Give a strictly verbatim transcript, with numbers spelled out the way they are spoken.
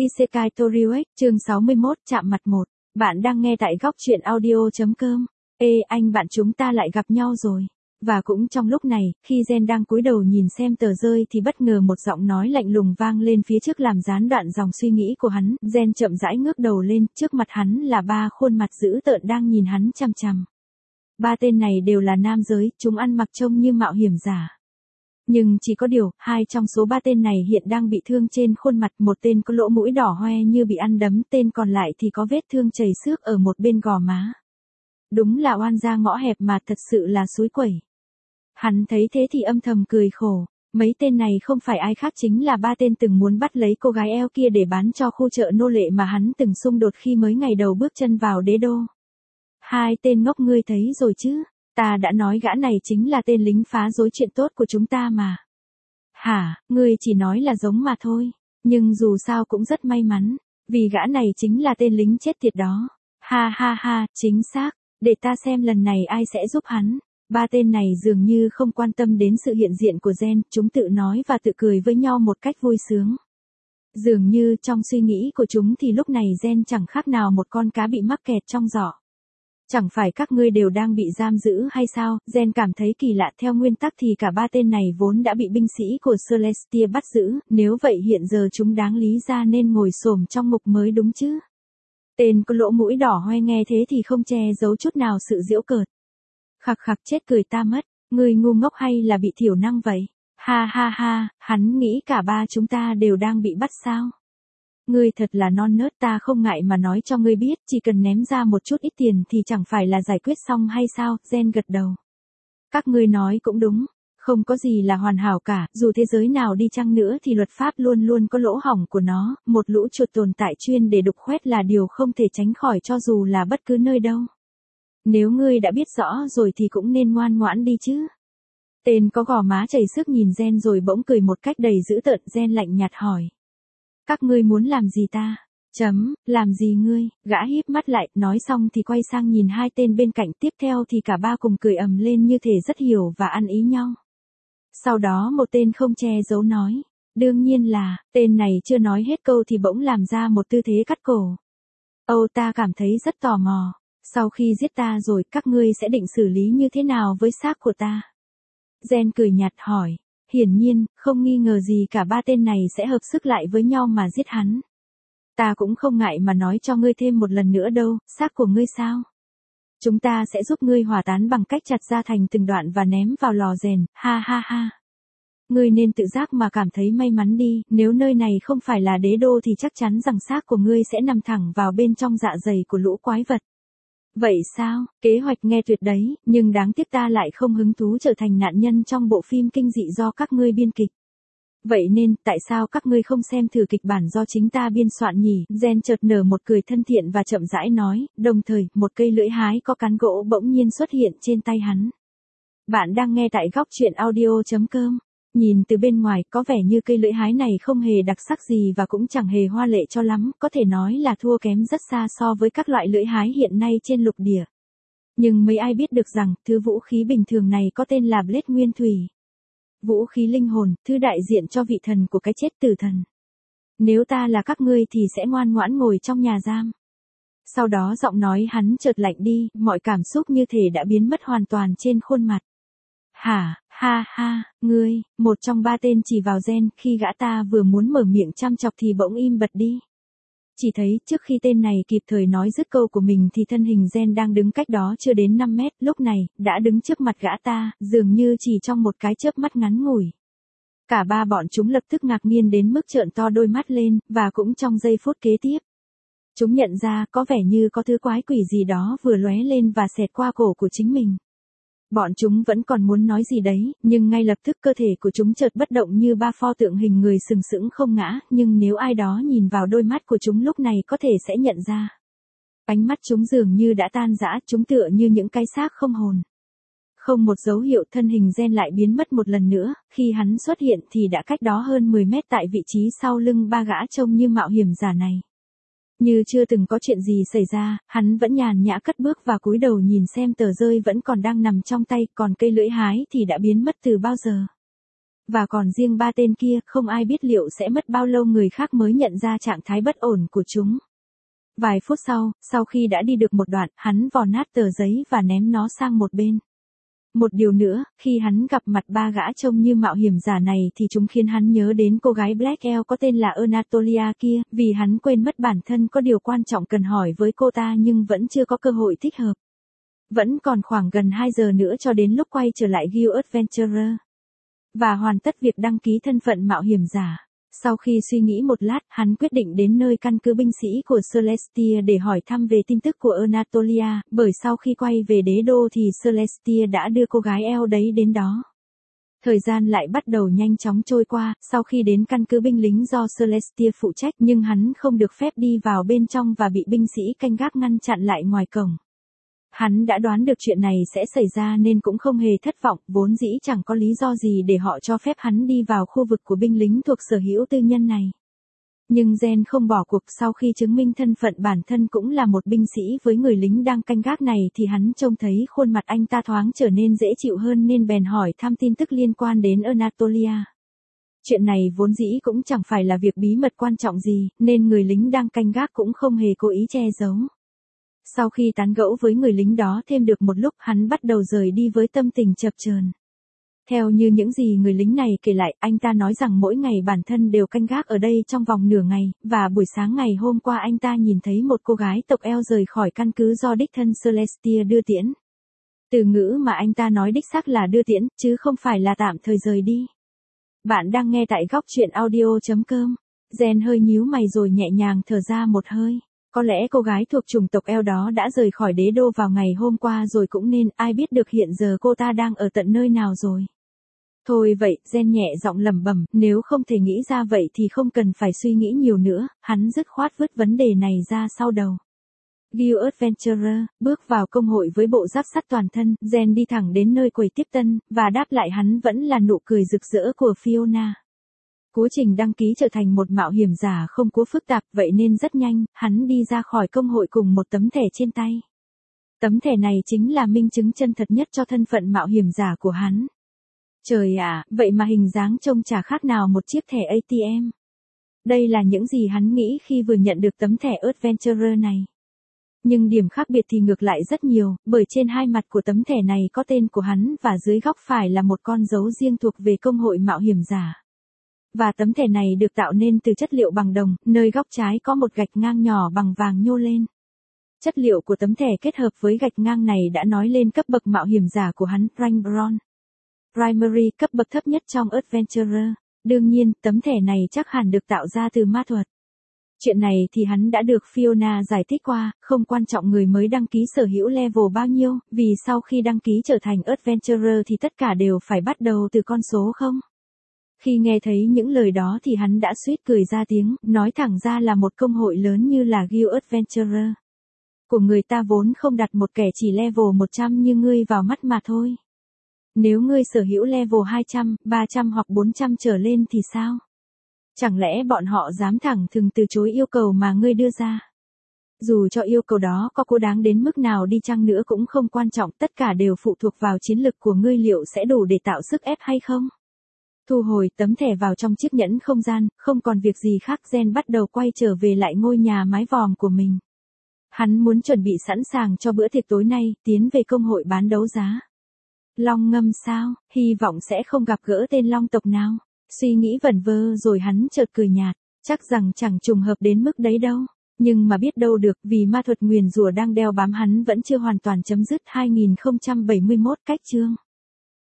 Isekai Toriuek, chương sáu mươi mốt, chạm mặt một. Bạn đang nghe tại góc truyện audio.com. Ê anh bạn, chúng ta lại gặp nhau rồi. Và cũng trong lúc này, khi Gen đang cúi đầu nhìn xem tờ rơi thì bất ngờ một giọng nói lạnh lùng vang lên phía trước làm gián đoạn dòng suy nghĩ của hắn. Gen chậm rãi ngước đầu lên, trước mặt hắn là ba khuôn mặt dữ tợn đang nhìn hắn chằm chằm. Ba tên này đều là nam giới, chúng ăn mặc trông như mạo hiểm giả. Nhưng chỉ có điều, hai trong số ba tên này hiện đang bị thương trên khuôn mặt, một tên có lỗ mũi đỏ hoe như bị ăn đấm, tên còn lại thì có vết thương chảy xước ở một bên gò má. Đúng là oan gia ngõ hẹp mà, thật sự là xúi quẩy. Hắn thấy thế thì âm thầm cười khổ, mấy tên này không phải ai khác chính là ba tên từng muốn bắt lấy cô gái eo kia để bán cho khu chợ nô lệ mà hắn từng xung đột khi mới ngày đầu bước chân vào đế đô. Hai tên ngốc, ngươi thấy rồi chứ? Ta đã nói gã này chính là tên lính phá rối chuyện tốt của chúng ta mà. Hả, ngươi chỉ nói là giống mà thôi. Nhưng dù sao cũng rất may mắn, vì gã này chính là tên lính chết tiệt đó. Ha ha ha, chính xác, để ta xem lần này ai sẽ giúp hắn. Ba tên này dường như không quan tâm đến sự hiện diện của Gen, chúng tự nói và tự cười với nhau một cách vui sướng. Dường như trong suy nghĩ của chúng thì lúc này Gen chẳng khác nào một con cá bị mắc kẹt trong giỏ. Chẳng phải các ngươi đều đang bị giam giữ hay sao? Gen cảm thấy kỳ lạ, theo nguyên tắc thì cả ba tên này vốn đã bị binh sĩ của Celestia bắt giữ, nếu vậy hiện giờ chúng đáng lý ra nên ngồi xổm trong ngục mới đúng chứ? Tên có lỗ mũi đỏ hoe nghe thế thì không che giấu chút nào sự giễu cợt. Khặc khặc, chết cười ta mất, ngươi ngu ngốc hay là bị thiểu năng vậy? Ha ha ha, hắn nghĩ cả ba chúng ta đều đang bị bắt sao? Ngươi thật là non nớt, ta không ngại mà nói cho ngươi biết, chỉ cần ném ra một chút ít tiền thì chẳng phải là giải quyết xong hay sao? Gen gật đầu. Các ngươi nói cũng đúng, không có gì là hoàn hảo cả, dù thế giới nào đi chăng nữa thì luật pháp luôn luôn có lỗ hổng của nó, một lũ chuột tồn tại chuyên để đục khoét là điều không thể tránh khỏi cho dù là bất cứ nơi đâu. Nếu ngươi đã biết rõ rồi thì cũng nên ngoan ngoãn đi chứ. Tên có gò má chảy xước nhìn Gen rồi bỗng cười một cách đầy dữ tợn. Gen lạnh nhạt hỏi. Các ngươi muốn làm gì ta? Chấm, làm gì ngươi? Gã híp mắt lại, nói xong thì quay sang nhìn hai tên bên cạnh, tiếp theo thì cả ba cùng cười ầm lên như thể rất hiểu và ăn ý nhau. Sau đó một tên không che giấu nói. Đương nhiên là, tên này chưa nói hết câu thì bỗng làm ra một tư thế cắt cổ. Âu, ta cảm thấy rất tò mò. Sau khi giết ta rồi, các ngươi sẽ định xử lý như thế nào với xác của ta? Gen cười nhạt hỏi. Hiển nhiên, không nghi ngờ gì cả ba tên này sẽ hợp sức lại với nhau mà giết hắn. Ta cũng không ngại mà nói cho ngươi thêm một lần nữa đâu, xác của ngươi sao? Chúng ta sẽ giúp ngươi hỏa tán bằng cách chặt ra thành từng đoạn và ném vào lò rèn, ha ha ha. Ngươi nên tự giác mà cảm thấy may mắn đi, nếu nơi này không phải là đế đô thì chắc chắn rằng xác của ngươi sẽ nằm thẳng vào bên trong dạ dày của lũ quái vật. Vậy sao, kế hoạch nghe tuyệt đấy, nhưng đáng tiếc ta lại không hứng thú trở thành nạn nhân trong bộ phim kinh dị do các ngươi biên kịch. Vậy nên, tại sao các ngươi không xem thử kịch bản do chính ta biên soạn nhỉ? Gen chợt nở một cười thân thiện và chậm rãi nói, đồng thời, một cây lưỡi hái có cán gỗ bỗng nhiên xuất hiện trên tay hắn. Bạn đang nghe tại góc truyện audio.com. Nhìn từ bên ngoài có vẻ như cây lưỡi hái này không hề đặc sắc gì và cũng chẳng hề hoa lệ cho lắm, có thể nói là thua kém rất xa so với các loại lưỡi hái hiện nay trên lục địa. Nhưng mấy ai biết được rằng, thứ vũ khí bình thường này có tên là Blade Nguyên Thủy. Vũ khí linh hồn, thứ đại diện cho vị thần của cái chết, tử thần. Nếu ta là các ngươi thì sẽ ngoan ngoãn ngồi trong nhà giam. Sau đó giọng nói hắn chợt lạnh đi, mọi cảm xúc như thể đã biến mất hoàn toàn trên khuôn mặt. Hả, ha ha, ngươi, một trong ba tên chỉ vào Gen, khi gã ta vừa muốn mở miệng chăm chọc thì bỗng im bặt đi. Chỉ thấy, trước khi tên này kịp thời nói dứt câu của mình thì thân hình Gen đang đứng cách đó chưa đến năm mét, lúc này, đã đứng trước mặt gã ta, dường như chỉ trong một cái chớp mắt ngắn ngủi. Cả ba bọn chúng lập tức ngạc nhiên đến mức trợn to đôi mắt lên, và cũng trong giây phút kế tiếp. Chúng nhận ra, có vẻ như có thứ quái quỷ gì đó vừa lóe lên và xẹt qua cổ của chính mình. Bọn chúng vẫn còn muốn nói gì đấy, nhưng ngay lập tức cơ thể của chúng chợt bất động như ba pho tượng hình người sừng sững không ngã, nhưng nếu ai đó nhìn vào đôi mắt của chúng lúc này có thể sẽ nhận ra. Ánh mắt chúng dường như đã tan rã, chúng tựa như những cái xác không hồn. Không một dấu hiệu, thân hình Gen lại biến mất một lần nữa, khi hắn xuất hiện thì đã cách đó hơn mười mét tại vị trí sau lưng ba gã trông như mạo hiểm giả này. Như chưa từng có chuyện gì xảy ra, hắn vẫn nhàn nhã cất bước và cúi đầu nhìn xem tờ rơi vẫn còn đang nằm trong tay, còn cây lưỡi hái thì đã biến mất từ bao giờ. Và còn riêng ba tên kia, không ai biết liệu sẽ mất bao lâu người khác mới nhận ra trạng thái bất ổn của chúng. Vài phút sau, sau khi đã đi được một đoạn, hắn vò nát tờ giấy và ném nó sang một bên. Một điều nữa, khi hắn gặp mặt ba gã trông như mạo hiểm giả này thì chúng khiến hắn nhớ đến cô gái Black Elf có tên là Anatolia kia, vì hắn quên mất bản thân có điều quan trọng cần hỏi với cô ta nhưng vẫn chưa có cơ hội thích hợp. Vẫn còn khoảng gần hai giờ nữa cho đến lúc quay trở lại Guild Adventurer. Và hoàn tất việc đăng ký thân phận mạo hiểm giả. Sau khi suy nghĩ một lát, hắn quyết định đến nơi căn cứ binh sĩ của Celestia để hỏi thăm về tin tức của Anatolia, bởi sau khi quay về đế đô thì Celestia đã đưa cô gái eo đấy đến đó. Thời gian lại bắt đầu nhanh chóng trôi qua, sau khi đến căn cứ binh lính do Celestia phụ trách nhưng hắn không được phép đi vào bên trong và bị binh sĩ canh gác ngăn chặn lại ngoài cổng. Hắn đã đoán được chuyện này sẽ xảy ra nên cũng không hề thất vọng, vốn dĩ chẳng có lý do gì để họ cho phép hắn đi vào khu vực của binh lính thuộc sở hữu tư nhân này. Nhưng Jen không bỏ cuộc, sau khi chứng minh thân phận bản thân cũng là một binh sĩ với người lính đang canh gác này thì hắn trông thấy khuôn mặt anh ta thoáng trở nên dễ chịu hơn nên bèn hỏi thăm tin tức liên quan đến Anatolia. Chuyện này vốn dĩ cũng chẳng phải là việc bí mật quan trọng gì, nên người lính đang canh gác cũng không hề cố ý che giấu. Sau khi tán gẫu với người lính đó thêm được một lúc, hắn bắt đầu rời đi với tâm tình chập chờn. Theo như những gì người lính này kể lại, anh ta nói rằng mỗi ngày bản thân đều canh gác ở đây trong vòng nửa ngày, và buổi sáng ngày hôm qua anh ta nhìn thấy một cô gái tộc eo rời khỏi căn cứ do đích thân Celestia đưa tiễn. Từ ngữ mà anh ta nói đích xác là đưa tiễn, chứ không phải là tạm thời rời đi. Bạn đang nghe tại góc truyện audio chấm com. Jen hơi nhíu mày rồi nhẹ nhàng thở ra một hơi. Có lẽ cô gái thuộc chủng tộc eo đó đã rời khỏi đế đô vào ngày hôm qua rồi cũng nên, ai biết được hiện giờ cô ta đang ở tận nơi nào rồi. Thôi vậy, Jen nhẹ giọng lẩm bẩm, nếu không thể nghĩ ra vậy thì không cần phải suy nghĩ nhiều nữa, hắn dứt khoát vứt vấn đề này ra sau đầu. Guild Adventurer, bước vào công hội với bộ giáp sắt toàn thân, Jen đi thẳng đến nơi quầy tiếp tân, và đáp lại hắn vẫn là nụ cười rực rỡ của Fiona. Quá trình đăng ký trở thành một mạo hiểm giả không quá phức tạp, vậy nên rất nhanh, hắn đi ra khỏi công hội cùng một tấm thẻ trên tay. Tấm thẻ này chính là minh chứng chân thật nhất cho thân phận mạo hiểm giả của hắn. Trời ạ, vậy mà hình dáng trông chả khác nào một chiếc thẻ a tê em. Đây là những gì hắn nghĩ khi vừa nhận được tấm thẻ Adventurer này. Nhưng điểm khác biệt thì ngược lại rất nhiều, bởi trên hai mặt của tấm thẻ này có tên của hắn và dưới góc phải là một con dấu riêng thuộc về công hội mạo hiểm giả. Và tấm thẻ này được tạo nên từ chất liệu bằng đồng, nơi góc trái có một gạch ngang nhỏ bằng vàng nhô lên. Chất liệu của tấm thẻ kết hợp với gạch ngang này đã nói lên cấp bậc mạo hiểm giả của hắn, Rank Bronze. Primary, cấp bậc thấp nhất trong Adventurer. Đương nhiên, tấm thẻ này chắc hẳn được tạo ra từ ma thuật. Chuyện này thì hắn đã được Fiona giải thích qua, không quan trọng người mới đăng ký sở hữu level bao nhiêu, vì sau khi đăng ký trở thành Adventurer thì tất cả đều phải bắt đầu từ con số không. Khi nghe thấy những lời đó thì hắn đã suýt cười ra tiếng, nói thẳng ra là một công hội lớn như là Guild Adventurer của người ta vốn không đặt một kẻ chỉ level một trăm như ngươi vào mắt mà thôi. Nếu ngươi sở hữu level hai trăm, ba trăm hoặc bốn trăm trở lên thì sao? Chẳng lẽ bọn họ dám thẳng thừng từ chối yêu cầu mà ngươi đưa ra? Dù cho yêu cầu đó có cố đáng đến mức nào đi chăng nữa cũng không quan trọng, tất cả đều phụ thuộc vào chiến lực của ngươi liệu sẽ đủ để tạo sức ép hay không. Thu hồi tấm thẻ vào trong chiếc nhẫn không gian, không còn việc gì khác, Jen bắt đầu quay trở về lại ngôi nhà mái vòm của mình. Hắn muốn chuẩn bị sẵn sàng cho bữa tiệc tối nay, tiến về công hội bán đấu giá. Long ngâm sao, hy vọng sẽ không gặp gỡ tên long tộc nào. Suy nghĩ vẩn vơ rồi hắn chợt cười nhạt, chắc rằng chẳng trùng hợp đến mức đấy đâu. Nhưng mà biết đâu được, vì ma thuật nguyền rủa đang đeo bám hắn vẫn chưa hoàn toàn chấm dứt. Hai nghìn không trăm bảy mươi mốt cách chương